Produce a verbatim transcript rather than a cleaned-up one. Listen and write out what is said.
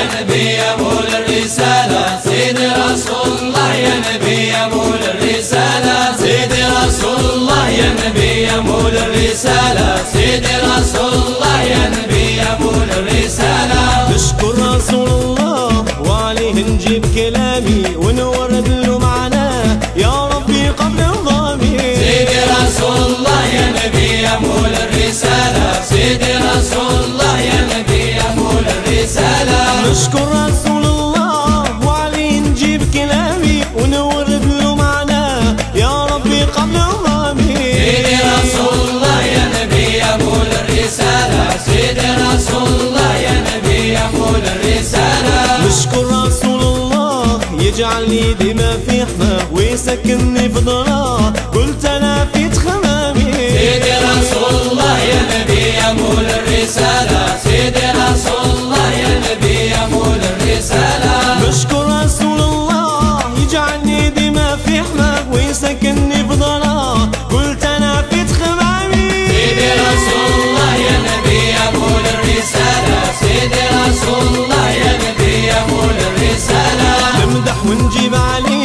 نبي يا مول الرسالة سيدي رسول الله يا نبي يا مول الرسالة سيدي رسول الله يا نبي يا مول الرسالة سيدي رسول الله يا نبي يا مول الرسالة. نشكر رسول الله وعليه نجيب كلامي ونورد له معناه يا ربي قبل نظامي. سيدي رسول الله يا نبي يا مول الرسالة سيدي رسول الله يا نبي يا مول الرسالة. نشكر رسول الله وعليه نجيب كلامي ونورد له معناه يا ربي قبل نظامي. سيدي رسول الله يا نبي يا مول الرسالة سيدي رسول الله يا نبي يا مول الرسالة. نشكر رسول الله يجعلني ديما في حماه ويسكنني في ضراه قلت انا في تخمامي. سيدي رسول الله يا نبي يا مول الرسالة سيدي رسول الله يا نبي يا مول الرسالة. نشكر رسول الله يجعلني ديما في حماه ويسكنني في ضراه قلت انا في تخمامي. سيدي رسول الله يا نبي يا مول الرسالة سيدي رسول الله يا نبي يا مول الرسالة. نمدح ونجيب عليه